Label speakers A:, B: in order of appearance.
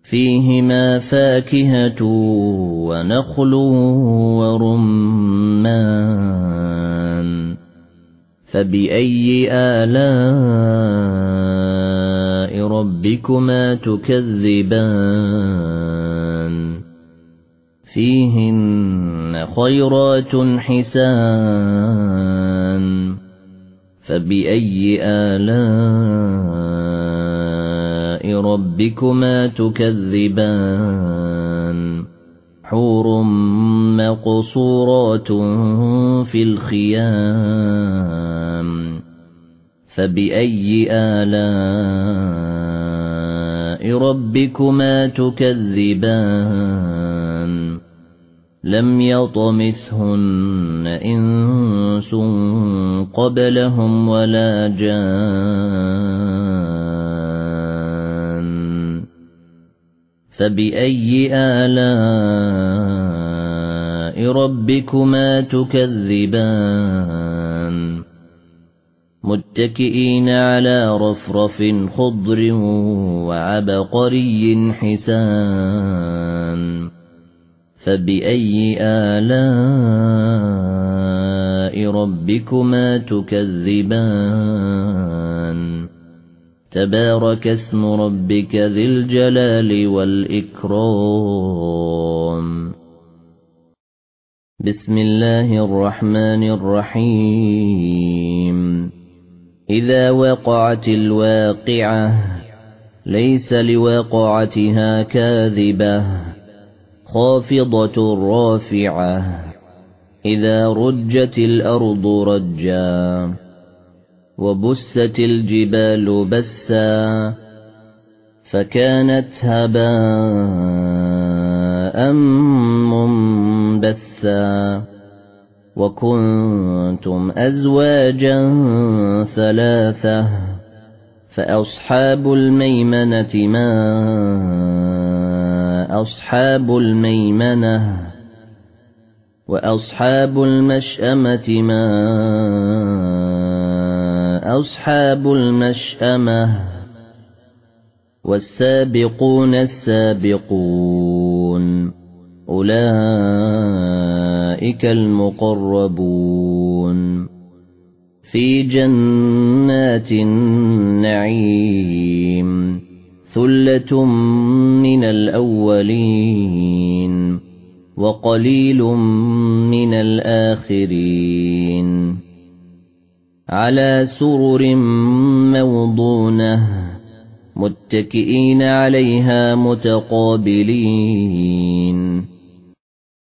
A: فيهما فاكهة ونخل ورمان فبأي آلاء ربكما تكذبان فيهن خيرات حسان فبأي آلاء ربكما تكذبان حور مقصورات في الخيام فبأي آلاء ربكما تكذبان لم يطمثهن إنس قبلهم ولا جان فبأي آلاء ربكما تكذبان متكئين على رفرف خضر وعبقري حسان فبأي آلاء ربكما تكذبان تبارك اسم ربك ذي الجلال والإكرام بسم الله الرحمن الرحيم إذا وقعت الواقعة ليس لوقعتها كاذبة خافضة رافعة إذا رجت الأرض رجا وبست الجبال بسا فكانت هباء منبثا وكنتم أزواجا ثلاثة فأصحاب الميمنة ما أصحاب الميمنة وأصحاب المشأمة ما أصحاب المشأمة والسابقون السابقون أولئك المقربون في جنات النعيم ثلة من الأولين وقليل من الآخرين على سرر موضونة متكئين عليها متقابلين